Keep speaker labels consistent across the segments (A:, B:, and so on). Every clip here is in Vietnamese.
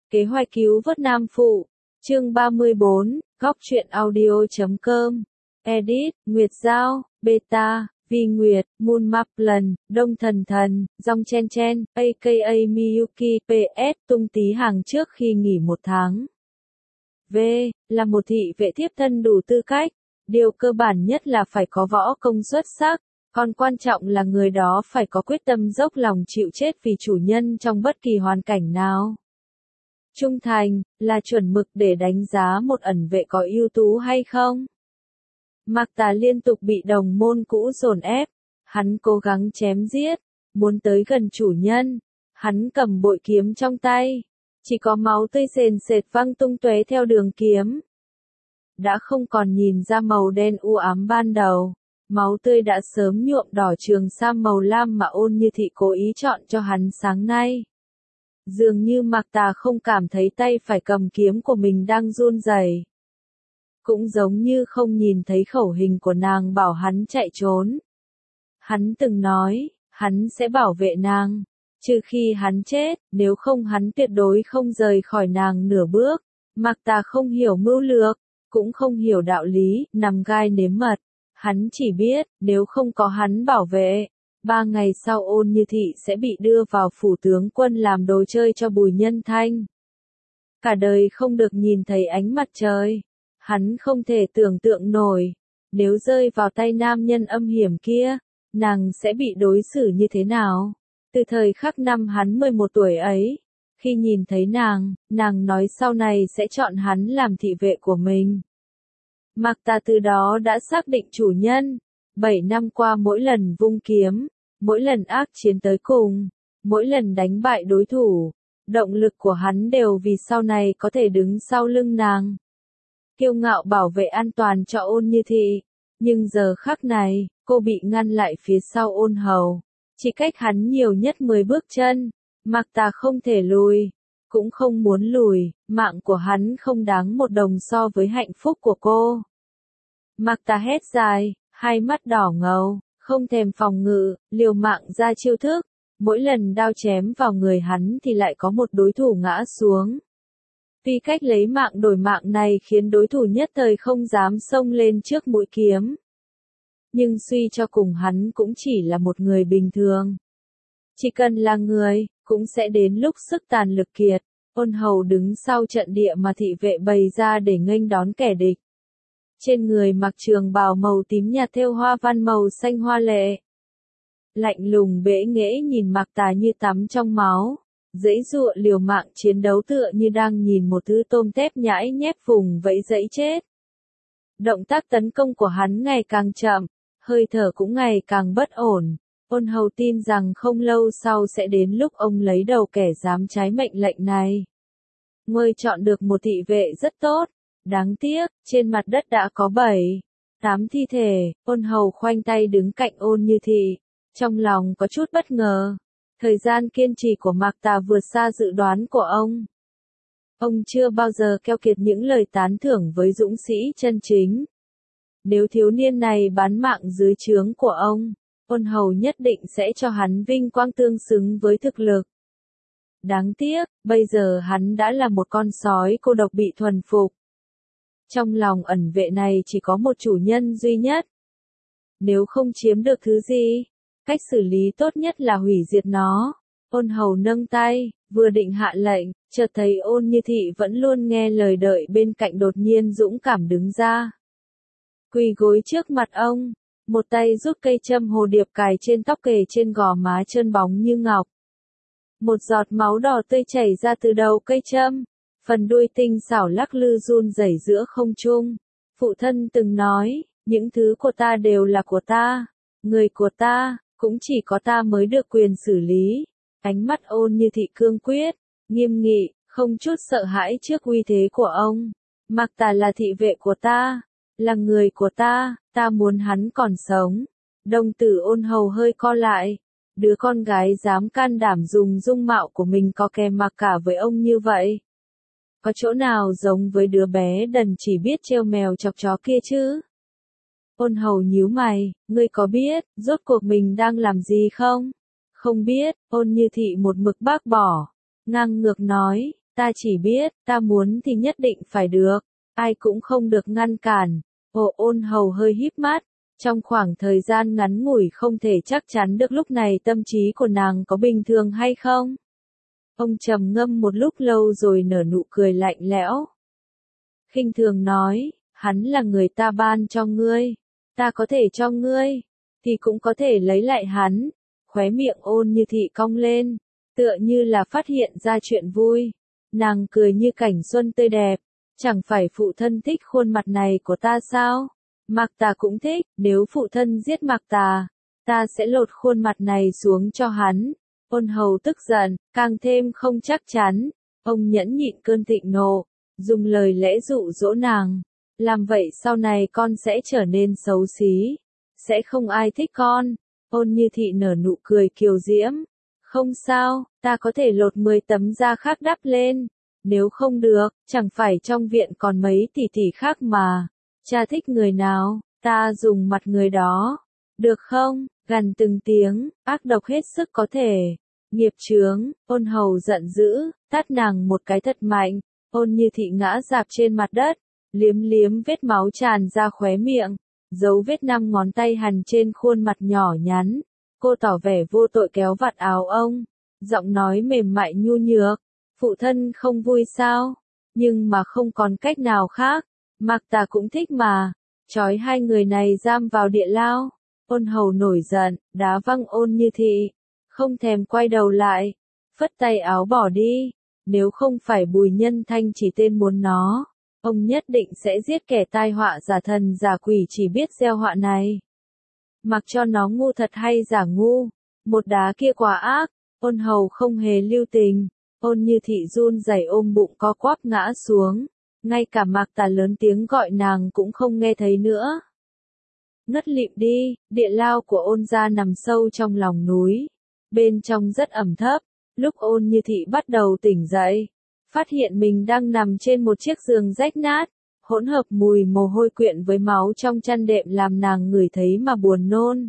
A: Kế hoạch cứu vớt Nam Phụ, chương 34, góc truyện audio.com, edit, Nguyệt Giao, Beta, Vi Nguyệt, Moon Maplan, Đông Thần Thần, Dong Chen Chen, aka Miyuki, PS, tung tí hàng trước khi nghỉ 1 tháng. V, là một thị vệ thiếp thân đủ tư cách, điều cơ bản nhất là phải có võ công xuất sắc, còn quan trọng là người đó phải có quyết tâm dốc lòng chịu chết vì chủ nhân trong bất kỳ hoàn cảnh nào. Trung thành, là chuẩn mực để đánh giá một ẩn vệ có ưu tú hay không. Mạc Tà liên tục bị đồng môn cũ dồn ép, hắn cố gắng chém giết, muốn tới gần chủ nhân, hắn cầm bội kiếm trong tay, chỉ có máu tươi sền sệt văng tung tóe theo đường kiếm. Đã không còn nhìn ra màu đen u ám ban đầu, máu tươi đã sớm nhuộm đỏ trường sam màu lam mà Ôn Như Thị cố ý chọn cho hắn sáng nay. Dường như Mạc Tà không cảm thấy tay phải cầm kiếm của mình đang run rẩy. Cũng giống như không nhìn thấy khẩu hình của nàng bảo hắn chạy trốn. Hắn từng nói, hắn sẽ bảo vệ nàng, trừ khi hắn chết, nếu không hắn tuyệt đối không rời khỏi nàng nửa bước. Mạc Tà không hiểu mưu lược, cũng không hiểu đạo lý, nằm gai nếm mật. Hắn chỉ biết, nếu không có hắn bảo vệ, 3 ngày sau Ôn Như Thị sẽ bị đưa vào phủ tướng quân làm đồ chơi cho Bùi Nhân Thanh. Cả đời không được nhìn thấy ánh mặt trời. Hắn không thể tưởng tượng nổi, nếu rơi vào tay nam nhân âm hiểm kia, nàng sẽ bị đối xử như thế nào. Từ thời khắc năm hắn 11 tuổi ấy, khi nhìn thấy nàng nói sau này sẽ chọn hắn làm thị vệ của mình. Mạc Tà từ đó đã xác định chủ nhân, 7 năm qua mỗi lần vung kiếm, mỗi lần ác chiến tới cùng, mỗi lần đánh bại đối thủ, động lực của hắn đều vì sau này có thể đứng sau lưng nàng. Kiêu ngạo bảo vệ an toàn cho Ôn Như Thị, nhưng giờ khắc này, cô bị ngăn lại phía sau Ôn Hầu, chỉ cách hắn nhiều nhất 10 bước chân. Mạc Tà không thể lùi, cũng không muốn lùi, mạng của hắn không đáng một đồng so với hạnh phúc của cô. Mạc Tà hét dài, hai mắt đỏ ngầu, không thèm phòng ngự, liều mạng ra chiêu thức, mỗi lần đao chém vào người hắn thì lại có một đối thủ ngã xuống. Vì cách lấy mạng đổi mạng này khiến đối thủ nhất thời không dám xông lên trước mũi kiếm. Nhưng suy cho cùng hắn cũng chỉ là một người bình thường. Chỉ cần là người, cũng sẽ đến lúc sức tàn lực kiệt. Ôn Hầu đứng sau trận địa mà thị vệ bày ra để nghênh đón kẻ địch. Trên người mặc trường bào màu tím nhạt thêu hoa văn màu xanh hoa lệ. Lạnh lùng bẽ nghễ nhìn Mạc Tà như tắm trong máu. Giãy giụa liều mạng chiến đấu tựa như đang nhìn một thứ tôm tép nhãi nhép vùng vẫy giãy chết. Động tác tấn công của hắn ngày càng chậm, hơi thở cũng ngày càng bất ổn. Ôn Hầu tin rằng không lâu sau sẽ đến lúc ông lấy đầu kẻ dám trái mệnh lệnh này. Ngươi chọn được một thị vệ rất tốt, đáng tiếc, trên mặt đất đã có 7-8 thi thể. Ôn Hầu khoanh tay đứng cạnh Ôn Như Thị, trong lòng có chút bất ngờ. Thời gian kiên trì của Mạc Tà vượt xa dự đoán của ông. Ông chưa bao giờ keo kiệt những lời tán thưởng với dũng sĩ chân chính. Nếu thiếu niên này bán mạng dưới trướng của ông, Ôn Hầu nhất định sẽ cho hắn vinh quang tương xứng với thực lực. Đáng tiếc, bây giờ hắn đã là một con sói cô độc bị thuần phục. Trong lòng ẩn vệ này chỉ có một chủ nhân duy nhất. Nếu không chiếm được thứ gì, cách xử lý tốt nhất là hủy diệt nó. Ôn Hầu nâng tay, vừa định hạ lệnh, chợt thấy Ôn Như Thị vẫn luôn nghe lời đợi bên cạnh đột nhiên dũng cảm đứng ra. Quỳ gối trước mặt ông, một tay rút cây châm hồ điệp cài trên tóc kề trên gò má trơn bóng như ngọc. Một giọt máu đỏ tươi chảy ra từ đầu cây châm, phần đuôi tinh xảo lắc lư run rẩy giữa không trung. Phụ thân từng nói, những thứ của ta đều là của ta, người của ta, cũng chỉ có ta mới được quyền xử lý. Ánh mắt Ôn Như Thị cương quyết, nghiêm nghị, không chút sợ hãi trước uy thế của ông. Mạc Tà là thị vệ của ta, là người của ta, ta muốn hắn còn sống. Đồng tử Ôn Hầu hơi co lại. Đứa con gái dám can đảm dùng dung mạo của mình có kè mặc cả với ông như vậy. Có chỗ nào giống với đứa bé đần chỉ biết trêu mèo chọc chó kia chứ? Ôn Hầu nhíu mày, ngươi có biết, rốt cuộc mình đang làm gì không? Không biết, Ôn Như Thị một mực bác bỏ. Ngang ngược nói, Ta chỉ biết, ta muốn thì nhất định phải được, ai cũng không được ngăn cản. Ôn hầu hơi híp mắt, trong khoảng thời gian ngắn ngủi không thể chắc chắn được lúc này tâm trí của nàng có bình thường hay không. Ông trầm ngâm một lúc lâu rồi nở nụ cười lạnh lẽo. Khinh thường nói, hắn là người ta ban cho ngươi, ta có thể cho ngươi, thì cũng có thể lấy lại hắn. Khóe miệng Ôn Như Thị cong lên, tựa như là phát hiện ra chuyện vui. Nàng cười như cảnh xuân tươi đẹp, chẳng phải phụ thân thích khuôn mặt này của ta sao? Mạc Tà cũng thích, nếu phụ thân giết Mạc Tà, ta sẽ lột khuôn mặt này xuống cho hắn. Ôn hầu tức giận, càng thêm không chắc chắn. Ông nhẫn nhịn cơn thịnh nộ, dùng lời lẽ dụ dỗ nàng. Làm vậy sau này con sẽ trở nên xấu xí, sẽ không ai thích con. Ôn Như Thị nở nụ cười kiều diễm. Không sao, ta có thể lột 10 tấm da khác đắp lên. Nếu không được, chẳng phải trong viện còn mấy tỷ tỷ khác mà. Cha thích người nào, ta dùng mặt người đó. Được không? Gằn từng tiếng, ác độc hết sức có thể. Nghiệp chướng, ôn hầu giận dữ, tát nàng một cái thật mạnh. Ôn Như Thị ngã rạp trên mặt đất, liếm liếm vết máu tràn ra khóe miệng, dấu vết 5 ngón tay hằn trên khuôn mặt nhỏ nhắn. Cô tỏ vẻ vô tội kéo vạt áo ông, giọng nói mềm mại nhu nhược. Phụ thân không vui sao? Nhưng mà không còn cách nào khác. Mạc Tà cũng thích mà. Trói hai người này giam vào địa lao. Ôn hầu nổi giận, đá văng Ôn Như Thị. Không thèm quay đầu lại. Phất tay áo bỏ đi. Nếu không phải Bùi Nhân Thanh chỉ tên muốn nó, ông nhất định sẽ giết kẻ tai họa giả thần giả quỷ chỉ biết gieo họa này. Mặc cho nó ngu thật hay giả ngu, một đá kia quá ác. Ôn hầu không hề lưu tình. Ôn Như Thị run rẩy ôm bụng co quắp ngã xuống, ngay cả Mạc Tà lớn tiếng gọi nàng cũng không nghe thấy nữa. Ngất lịm đi, địa lao của Ôn gia nằm sâu trong lòng núi, bên trong rất ẩm thấp. Lúc Ôn Như Thị bắt đầu tỉnh dậy, phát hiện mình đang nằm trên một chiếc giường rách nát, hỗn hợp mùi mồ hôi quyện với máu trong chăn đệm làm nàng ngửi thấy mà buồn nôn.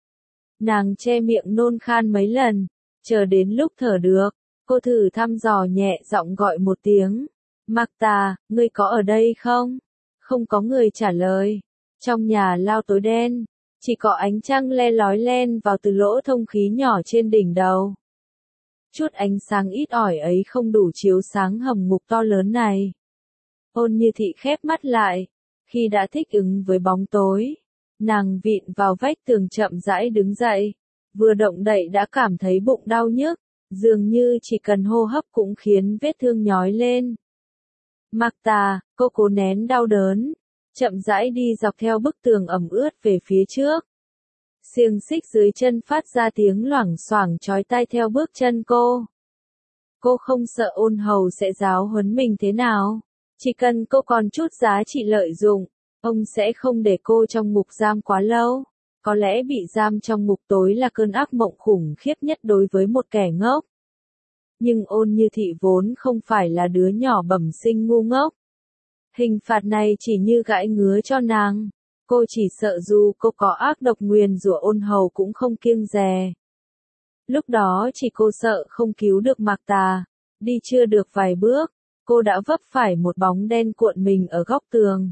A: Nàng che miệng nôn khan mấy lần, chờ đến lúc thở được, cô thử thăm dò nhẹ giọng gọi một tiếng. Mạc Tà, ngươi có ở đây không? Không có người trả lời. Trong nhà lao tối đen, chỉ có ánh trăng le lói len vào từ lỗ thông khí nhỏ trên đỉnh đầu. Chút ánh sáng ít ỏi ấy không đủ chiếu sáng hầm ngục to lớn này. Ôn Như Thị khép mắt lại, khi đã thích ứng với bóng tối, nàng vịn vào vách tường chậm rãi đứng dậy, vừa động đậy đã cảm thấy bụng đau nhức, dường như chỉ cần hô hấp cũng khiến vết thương nhói lên. Mạc Tà, cô cố nén đau đớn, chậm rãi đi dọc theo bức tường ẩm ướt về phía trước. Xiềng xích dưới chân phát ra tiếng loảng xoảng chói tai theo bước chân cô. Cô không sợ Ôn hầu sẽ giáo huấn mình thế nào. Chỉ cần cô còn chút giá trị lợi dụng, ông sẽ không để cô trong ngục giam quá lâu. Có lẽ bị giam trong ngục tối là cơn ác mộng khủng khiếp nhất đối với một kẻ ngốc. Nhưng Ôn Như Thị vốn không phải là đứa nhỏ bẩm sinh ngu ngốc. Hình phạt này chỉ như gãi ngứa cho nàng. Cô chỉ sợ dù cô có ác độc nguyền rủa Ôn hầu cũng không kiêng dè. Lúc đó chỉ cô sợ không cứu được Mạc Tà. Đi chưa được vài bước, cô đã vấp phải một bóng đen cuộn mình ở góc tường.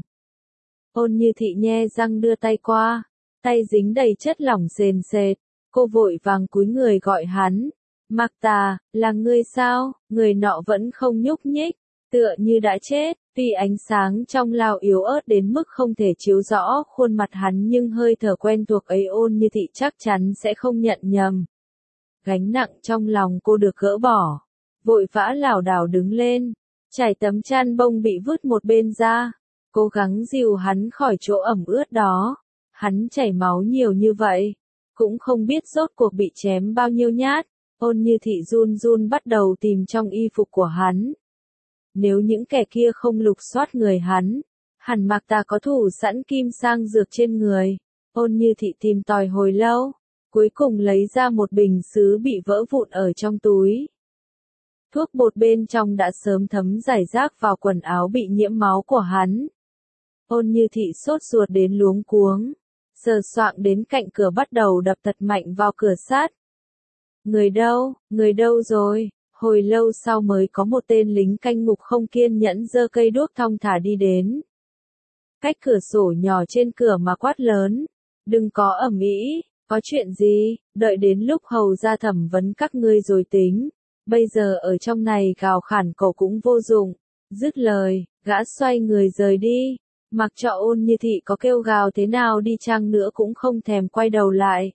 A: Ôn Như Thị nhe răng đưa tay qua, tay dính đầy chất lỏng sền sệt. Cô vội vàng cúi người gọi hắn. Mạc Tà, là ngươi sao? Người nọ vẫn không nhúc nhích, tựa như đã chết. Tuy ánh sáng trong lao yếu ớt đến mức không thể chiếu rõ khuôn mặt hắn nhưng hơi thở quen thuộc ấy Ôn Như Thị chắc chắn sẽ không nhận nhầm. Gánh nặng trong lòng cô được gỡ bỏ, vội vã lảo đảo đứng lên, trải tấm chăn bông bị vứt một bên ra, cố gắng dìu hắn khỏi chỗ ẩm ướt đó. Hắn chảy máu nhiều như vậy, cũng không biết rốt cuộc bị chém bao nhiêu nhát. Ôn Như Thị run run bắt đầu tìm trong y phục của hắn. Nếu những kẻ kia không lục soát người hắn, hẳn Mạc Tà có thủ sẵn kim sang dược trên người. Ôn Như Thị tìm tòi hồi lâu, cuối cùng lấy ra một bình sứ bị vỡ vụn ở trong túi. Thuốc bột bên trong đã sớm thấm rải rác vào quần áo bị nhiễm máu của hắn. Ôn Như Thị sốt ruột đến luống cuống, sờ soạng đến cạnh cửa bắt đầu đập thật mạnh vào cửa sắt. Người đâu rồi? Hồi lâu sau mới có một tên lính canh ngục không kiên nhẫn giơ cây đuốc thong thả đi đến. Cách cửa sổ nhỏ trên cửa mà quát lớn. Đừng có ầm ĩ, có chuyện gì, đợi đến lúc hầu ra thẩm vấn các ngươi rồi tính. Bây giờ ở trong này gào khản cổ cũng vô dụng. Dứt lời, gã xoay người rời đi. Mặc cho Ôn Như Thị có kêu gào thế nào đi chăng nữa cũng không thèm quay đầu lại.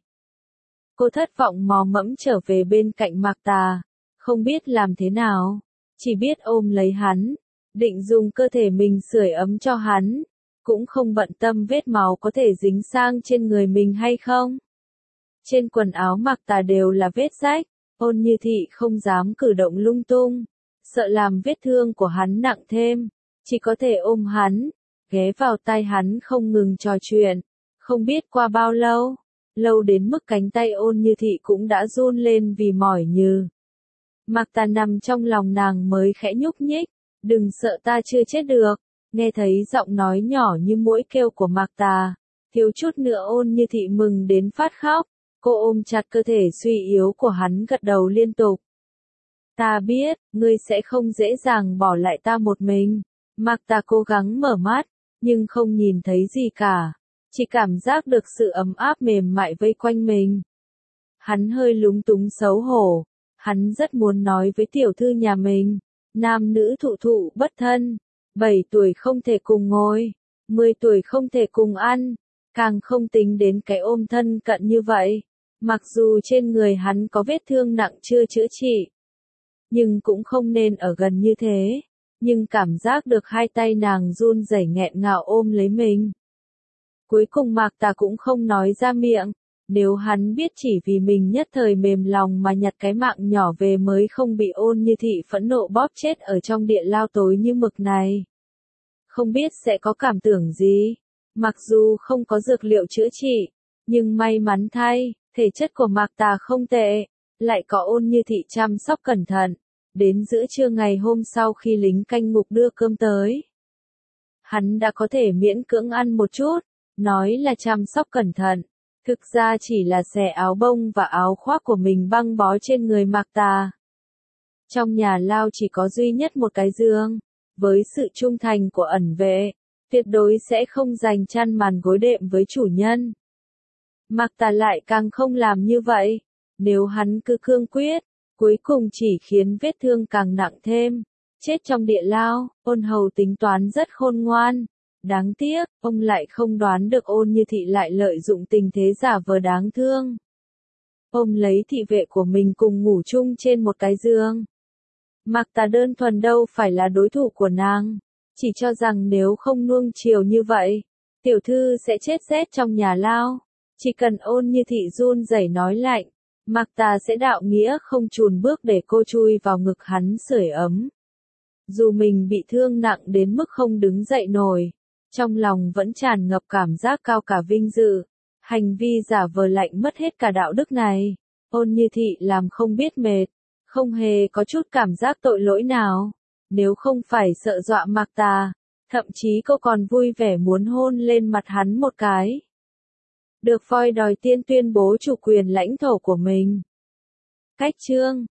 A: Cô thất vọng mò mẫm trở về bên cạnh Mạc Tà. Không biết làm thế nào. Chỉ biết ôm lấy hắn. Định dùng cơ thể mình sưởi ấm cho hắn. Cũng không bận tâm vết máu có thể dính sang trên người mình hay không. Trên quần áo Mạc Tà đều là vết rách. Ôn Như Thị không dám cử động lung tung. Sợ làm vết thương của hắn nặng thêm. Chỉ có thể ôm hắn. Ghé vào tai hắn không ngừng trò chuyện. Không biết qua bao lâu. Lâu đến mức cánh tay Ôn Như Thị cũng đã run lên vì mỏi nhừ. Mạc Tà nằm trong lòng nàng mới khẽ nhúc nhích. Đừng sợ, ta chưa chết được. Nghe thấy giọng nói nhỏ như muỗi kêu của Mạc Tà. Thiếu chút nữa Ôn Như Thị mừng đến phát khóc. Cô ôm chặt cơ thể suy yếu của hắn gật đầu liên tục. Ta biết, ngươi sẽ không dễ dàng bỏ lại ta một mình. Mạc Tà cố gắng mở mắt, nhưng không nhìn thấy gì cả. Chỉ cảm giác được sự ấm áp mềm mại vây quanh mình. Hắn hơi lúng túng xấu hổ. Hắn rất muốn nói với tiểu thư nhà mình. Nam nữ thụ thụ bất thân. 7 tuổi không thể cùng ngồi. 10 tuổi không thể cùng ăn. Càng không tính đến cái ôm thân cận như vậy. Mặc dù trên người hắn có vết thương nặng chưa chữa trị. Nhưng cũng không nên ở gần như thế. Nhưng cảm giác được hai tay nàng run rẩy nghẹn ngào ôm lấy mình. Cuối cùng Mạc Tà cũng không nói ra miệng. Nếu hắn biết chỉ vì mình nhất thời mềm lòng mà nhặt cái mạng nhỏ về mới không bị Ôn Như Thị phẫn nộ bóp chết ở trong địa lao tối như mực này. Không biết sẽ có cảm tưởng gì. Mặc dù không có dược liệu chữa trị. Nhưng may mắn thay, thể chất của Mạc Tà không tệ. Lại có Ôn Như Thị chăm sóc cẩn thận. Đến giữa trưa ngày hôm sau khi lính canh ngục đưa cơm tới. Hắn đã có thể miễn cưỡng ăn một chút. Nói là chăm sóc cẩn thận. Thực ra chỉ là xẻ áo bông và áo khoác của mình băng bó trên người Mạc Tà. Trong nhà lao chỉ có duy nhất một cái giường. Với sự trung thành của ẩn vệ, tuyệt đối sẽ không dành chăn màn gối đệm với chủ nhân. Mạc Tà lại càng không làm như vậy. Nếu hắn cứ cương quyết, cuối cùng chỉ khiến vết thương càng nặng thêm. Chết trong địa lao, Ôn hầu tính toán rất khôn ngoan. Đáng tiếc, ông lại không đoán được Ôn Như Thị lại lợi dụng tình thế giả vờ đáng thương. Ông lấy thị vệ của mình cùng ngủ chung trên một cái giường. Mạc Tà đơn thuần đâu phải là đối thủ của nàng. Chỉ cho rằng nếu không nuông chiều như vậy, tiểu thư sẽ chết rét trong nhà lao. Chỉ cần Ôn Như Thị run rẩy nói lạnh, Mạc Tà sẽ đạo nghĩa không chùn bước để cô chui vào ngực hắn sưởi ấm. Dù mình bị thương nặng đến mức không đứng dậy nổi, trong lòng vẫn tràn ngập cảm giác cao cả vinh dự. Hành vi giả vờ lạnh mất hết cả đạo đức này. Ôn Như Thị làm không biết mệt, không hề có chút cảm giác tội lỗi nào. Nếu không phải sợ dọa Mạc Tà, thậm chí cô còn vui vẻ muốn hôn lên mặt hắn một cái. Được voi đòi tiên tuyên bố chủ quyền lãnh thổ của mình. Cách chương